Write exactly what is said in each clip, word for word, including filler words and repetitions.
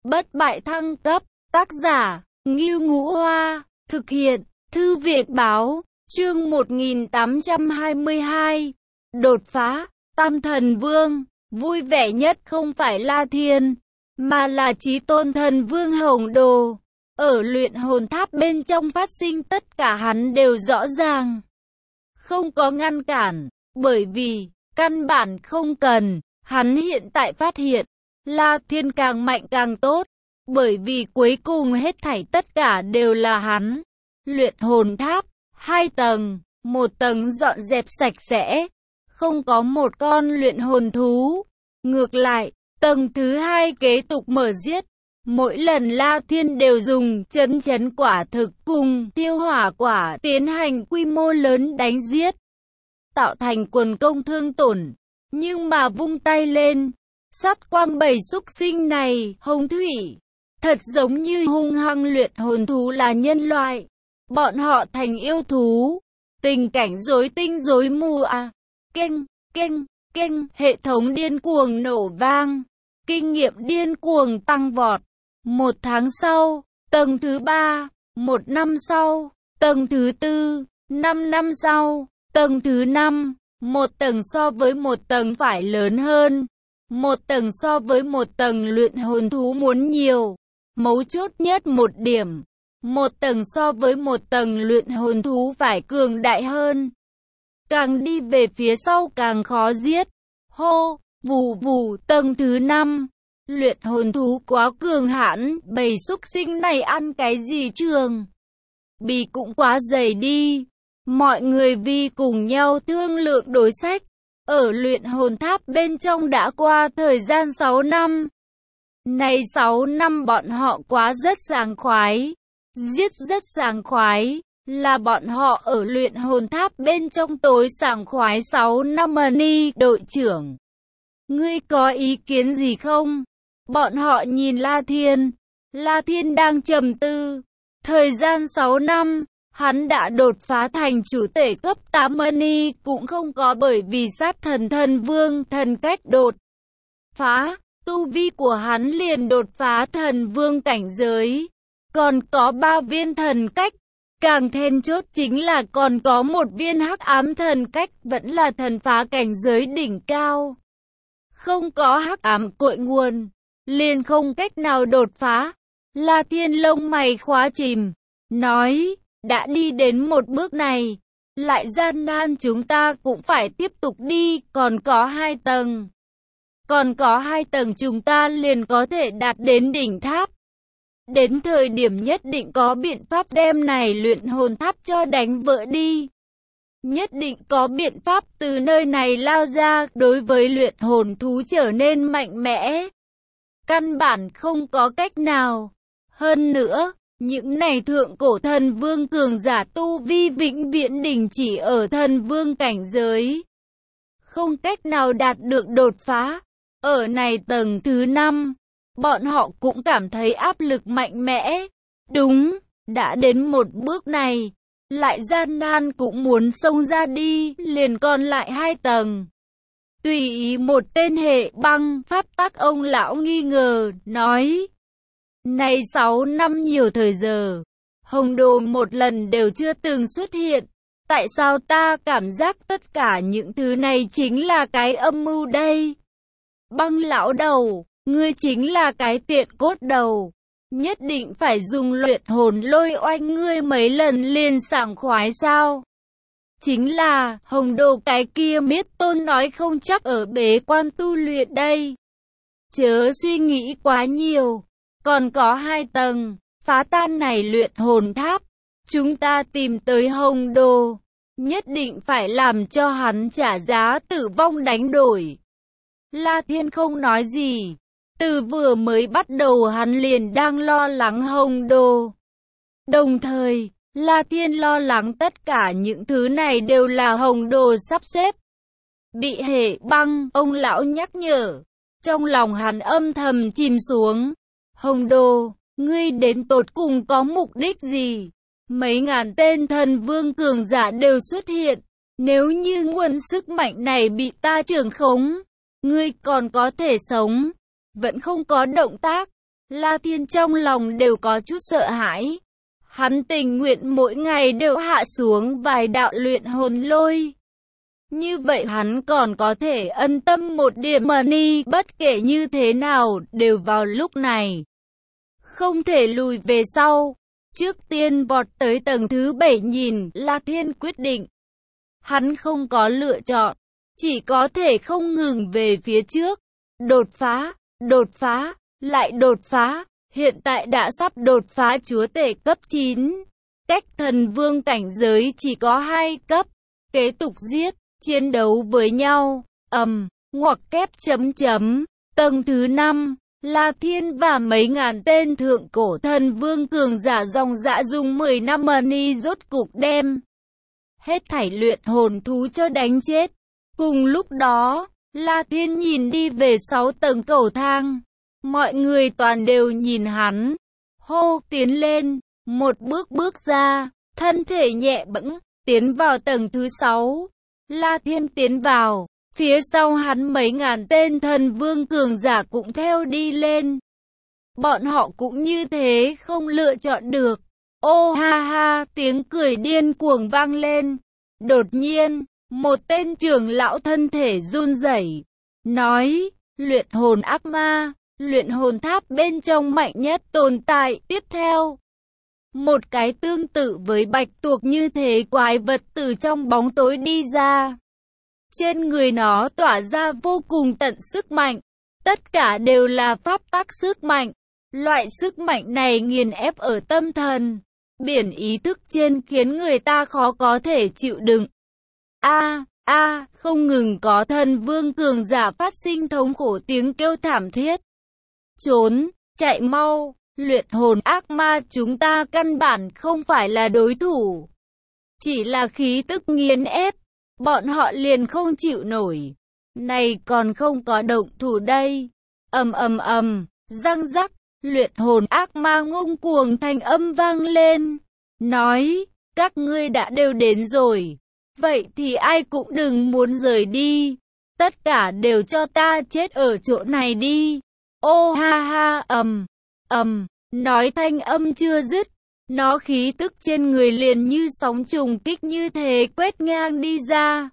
Bất bại thăng cấp, tác giả, Ngưu Ngũ Hoa, thực hiện, Thư viện Báo, chương một nghìn tám trăm hai mươi hai, đột phá, Tam Thần Vương, vui vẻ nhất không phải La Thiên, mà là Chí Tôn Thần Vương Hồng Đồ. Ở luyện hồn tháp bên trong phát sinh tất cả hắn đều rõ ràng, không có ngăn cản, bởi vì, căn bản không cần, hắn hiện tại phát hiện, La Thiên càng mạnh càng tốt, bởi vì cuối cùng hết thảy tất cả đều là hắn. Luyện hồn tháp, hai tầng, một tầng dọn dẹp sạch sẽ, không có một con luyện hồn thú. Ngược lại, tầng thứ hai kế tục mở giết. Mỗi lần La Thiên đều dùng chấn chấn quả thực cùng tiêu hỏa quả tiến hành quy mô lớn đánh giết, tạo thành quần công thương tổn. Nhưng mà vung tay lên, sát quang bảy súc sinh này, hồng thủy, thật giống như hung hăng luyện hồn thú là nhân loại. Bọn họ thành yêu thú, tình cảnh rối tinh rối mù à. Keng, keng, keng, hệ thống điên cuồng nổ vang, kinh nghiệm điên cuồng tăng vọt. Một tháng sau, tầng thứ ba, một năm sau, tầng thứ tư, năm năm sau, tầng thứ năm, một tầng so với một tầng phải lớn hơn, một tầng so với một tầng luyện hồn thú muốn nhiều. Mấu chốt nhất một điểm, một tầng so với một tầng luyện hồn thú phải cường đại hơn. Càng đi về phía sau càng khó giết. Hô, vù vù, tầng thứ năm. Luyện hồn thú quá cường hãn, bầy súc sinh này ăn cái gì trường? Bì cũng quá dày đi. Mọi người vì cùng nhau thương lượng đối sách. Ở luyện hồn tháp bên trong đã qua thời gian sáu năm. Này sáu năm bọn họ quá rất sảng khoái. Giết rất sảng khoái. Là bọn họ ở luyện hồn tháp bên trong tối sảng khoái sáu năm. Ni đội trưởng, ngươi có ý kiến gì không? Bọn họ nhìn La Thiên. La Thiên đang trầm tư. Thời gian sáu năm, hắn đã đột phá thành chủ tể cấp tám. Ni cũng không có bởi vì sát thần thần vương thần cách đột phá, tu vi của hắn liền đột phá thần vương cảnh giới. Còn có ba viên thần cách. Càng then chốt chính là còn có một viên hắc ám thần cách, vẫn là thần phá cảnh giới đỉnh cao. Không có hắc ám cội nguồn, liền không cách nào đột phá. La Thiên lông mày khóa chìm, nói, đã đi đến một bước này, lại gian nan chúng ta cũng phải tiếp tục đi, còn có hai tầng. Còn có hai tầng chúng ta liền có thể đạt đến đỉnh tháp. Đến thời điểm nhất định có biện pháp đem này luyện hồn tháp cho đánh vỡ đi. Nhất định có biện pháp từ nơi này lao ra, đối với luyện hồn thú trở nên mạnh mẽ. Căn bản không có cách nào. Hơn nữa, những này thượng cổ thần vương cường giả tu vi vĩnh viễn đình chỉ ở thần vương cảnh giới. Không cách nào đạt được đột phá. Ở này tầng thứ năm. Bọn họ cũng cảm thấy áp lực mạnh mẽ. Đúng, đã đến một bước này, lại gian nan cũng muốn xông ra đi, liền còn lại hai tầng. Tùy ý một tên hệ băng pháp tắc ông lão nghi ngờ, nói. Này sáu năm nhiều thời giờ, Hồng Đồ một lần đều chưa từng xuất hiện. Tại sao ta cảm giác tất cả những thứ này chính là cái âm mưu đây? Băng lão đầu, ngươi chính là cái tiện cốt đầu, nhất định phải dùng luyện hồn lôi oanh ngươi mấy lần liền sảng khoái sao? Chính là, Hồng Đồ cái kia miết tôn nói không chắc ở bế quan tu luyện đây. Chớ suy nghĩ quá nhiều, còn có hai tầng, phá tan này luyện hồn tháp, chúng ta tìm tới Hồng Đồ, nhất định phải làm cho hắn trả giá tử vong đánh đổi. La Thiên không nói gì. Từ vừa mới bắt đầu hắn liền đang lo lắng Hồng Đồ. Đồng thời, La Thiên lo lắng tất cả những thứ này đều là Hồng Đồ sắp xếp. Bị hệ băng, ông lão nhắc nhở. Trong lòng hắn âm thầm chìm xuống. Hồng Đồ, ngươi đến tột cùng có mục đích gì? Mấy ngàn tên thần vương cường giả đều xuất hiện. Nếu như nguồn sức mạnh này bị ta trưởng khống, ngươi còn có thể sống. Vẫn không có động tác. La Thiên trong lòng đều có chút sợ hãi. Hắn tình nguyện mỗi ngày đều hạ xuống vài đạo luyện hồn lôi. Như vậy hắn còn có thể ân tâm một điểm mà ni, bất kể như thế nào, đều vào lúc này. Không thể lùi về sau. Trước tiên vọt tới tầng thứ bảy nhìn, La Thiên quyết định. Hắn không có lựa chọn, chỉ có thể không ngừng về phía trước. Đột phá, đột phá, lại đột phá. Hiện tại đã sắp đột phá chúa tể cấp chín. Cách thần vương cảnh giới chỉ có hai cấp. Kế tục giết, chiến đấu với nhau. Ầm, um, ngoặc kép chấm chấm. Tầng thứ năm, La Thiên và mấy ngàn tên thượng cổ thần vương cường giả dòng dã dùng mười năm money rốt cục đem hết thảy luyện hồn thú cho đánh chết. Cùng lúc đó, La Thiên nhìn đi về sáu tầng cầu thang. Mọi người toàn đều nhìn hắn. Hô, tiến lên, một bước bước ra, thân thể nhẹ bẫng, tiến vào tầng thứ sáu. La Thiên tiến vào, phía sau hắn mấy ngàn tên thần vương cường giả cũng theo đi lên. Bọn họ cũng như thế, không lựa chọn được. Ô ha ha, tiếng cười điên cuồng vang lên. Đột nhiên, một tên trưởng lão thân thể run rẩy, nói, luyện hồn ác ma, luyện hồn tháp bên trong mạnh nhất tồn tại. Tiếp theo, một cái tương tự với bạch tuộc như thế quái vật từ trong bóng tối đi ra. Trên người nó tỏa ra vô cùng tận sức mạnh. Tất cả đều là pháp tắc sức mạnh. Loại sức mạnh này nghiền ép ở tâm thần, biển ý thức trên khiến người ta khó có thể chịu đựng. A, a, không ngừng có thần vương cường giả phát sinh thống khổ tiếng kêu thảm thiết. Trốn, chạy mau, luyện hồn ác ma chúng ta căn bản không phải là đối thủ. Chỉ là khí tức nghiền ép, bọn họ liền không chịu nổi. Này còn không có động thủ đây. Ầm ầm ầm, răng rắc, luyện hồn ác ma ngông cuồng thanh âm vang lên. Nói, các ngươi đã đều đến rồi. Vậy thì ai cũng đừng muốn rời đi. Tất cả đều cho ta chết ở chỗ này đi. Ô ha ha, ầm, ầm, nói thanh âm chưa dứt. Nó khí tức trên người liền như sóng trùng kích như thế quét ngang đi ra.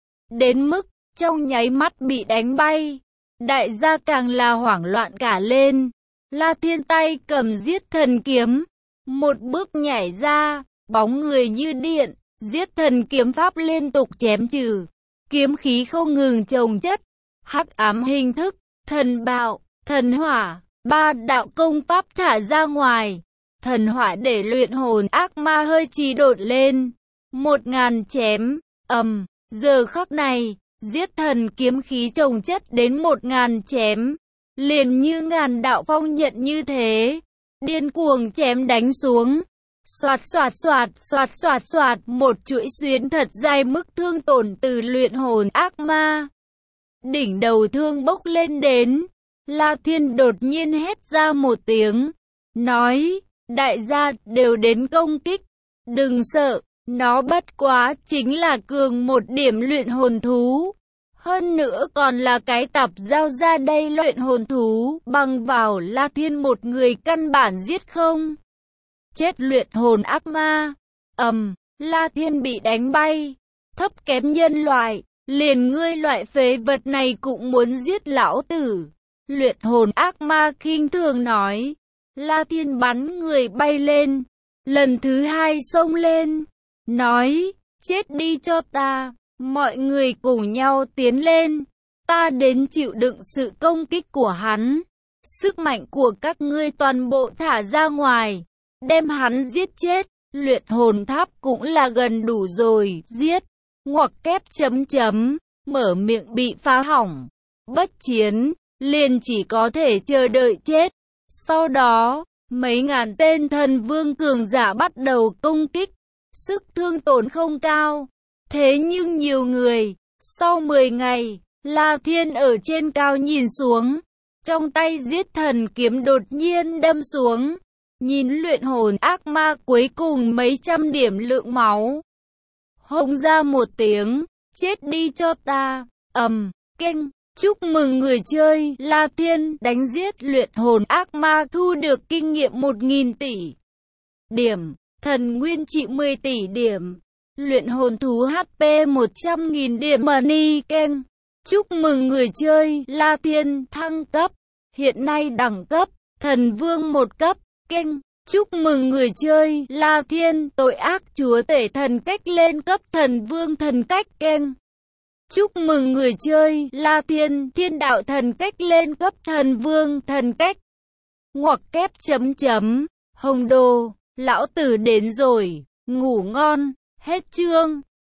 Đến mức, trong nháy mắt bị đánh bay. Đại gia càng là hoảng loạn cả lên. La Thiên tay cầm giết thần kiếm. Một bước nhảy ra, bóng người như điện. Giết thần kiếm pháp liên tục chém trừ. Kiếm khí không ngừng chồng chất. Hắc ám hình thức, thần bạo, thần hỏa. Ba đạo công pháp thả ra ngoài. Thần hỏa để luyện hồn ác ma hơi trì đột lên. Một ngàn chém, ầm, giờ khắc này, giết thần kiếm khí chồng chất đến một ngàn chém. Liền như ngàn đạo phong nhận như thế. Điên cuồng chém đánh xuống. Xoạt xoạt xoạt, xoạt xoạt xoạt, một chuỗi xuyến thật dài mức thương tổn từ luyện hồn ác ma. Đỉnh đầu thương bốc lên đến. La Thiên đột nhiên hét ra một tiếng. Nói, đại gia đều đến công kích. Đừng sợ, nó bất quá chính là cường một điểm luyện hồn thú. Hơn nữa còn là cái tập giao ra đây luyện hồn thú. Bằng vào La Thiên một người căn bản giết không. Chết luyện hồn ác ma. Ầm, La Thiên bị đánh bay. Thấp kém nhân loại, liền ngươi loại phế vật này cũng muốn giết lão tử. Luyện hồn ác ma khinh thường nói. La Thiên bắn người bay lên. Lần thứ hai xông lên. Nói, chết đi cho ta. Mọi người cùng nhau tiến lên. Ta đến chịu đựng sự công kích của hắn. Sức mạnh của các ngươi toàn bộ thả ra ngoài. Đem hắn giết chết. Luyện hồn tháp cũng là gần đủ rồi. Giết. Ngoặc kép chấm chấm. Mở miệng bị phá hỏng. Bất chiến. Liền chỉ có thể chờ đợi chết. Sau đó, mấy ngàn tên thần vương cường giả bắt đầu công kích. Sức thương tổn không cao. Thế nhưng nhiều người. Sau mười ngày, La Thiên ở trên cao nhìn xuống. Trong tay giết thần kiếm đột nhiên đâm xuống. Nhìn luyện hồn ác ma cuối cùng mấy trăm điểm lượng máu. Hống ra một tiếng. Chết đi cho ta. Ầm, keng. Chúc mừng người chơi La Thiên đánh giết luyện hồn ác ma thu được kinh nghiệm một nghìn tỷ điểm, thần nguyên trị mười tỷ điểm, luyện hồn thú hát pê một trăm nghìn điểm money keng. Chúc mừng người chơi La Thiên thăng cấp, hiện nay đẳng cấp thần vương một cấp keng. Chúc mừng người chơi La Thiên tội ác chúa tể thần cách lên cấp thần vương thần cách keng. Chúc mừng người chơi La Thiên thiên đạo thần cách lên cấp thần vương thần cách. Ngoặc kép chấm chấm, hồng đồ, lão tử đến rồi, ngủ ngon, hết chương.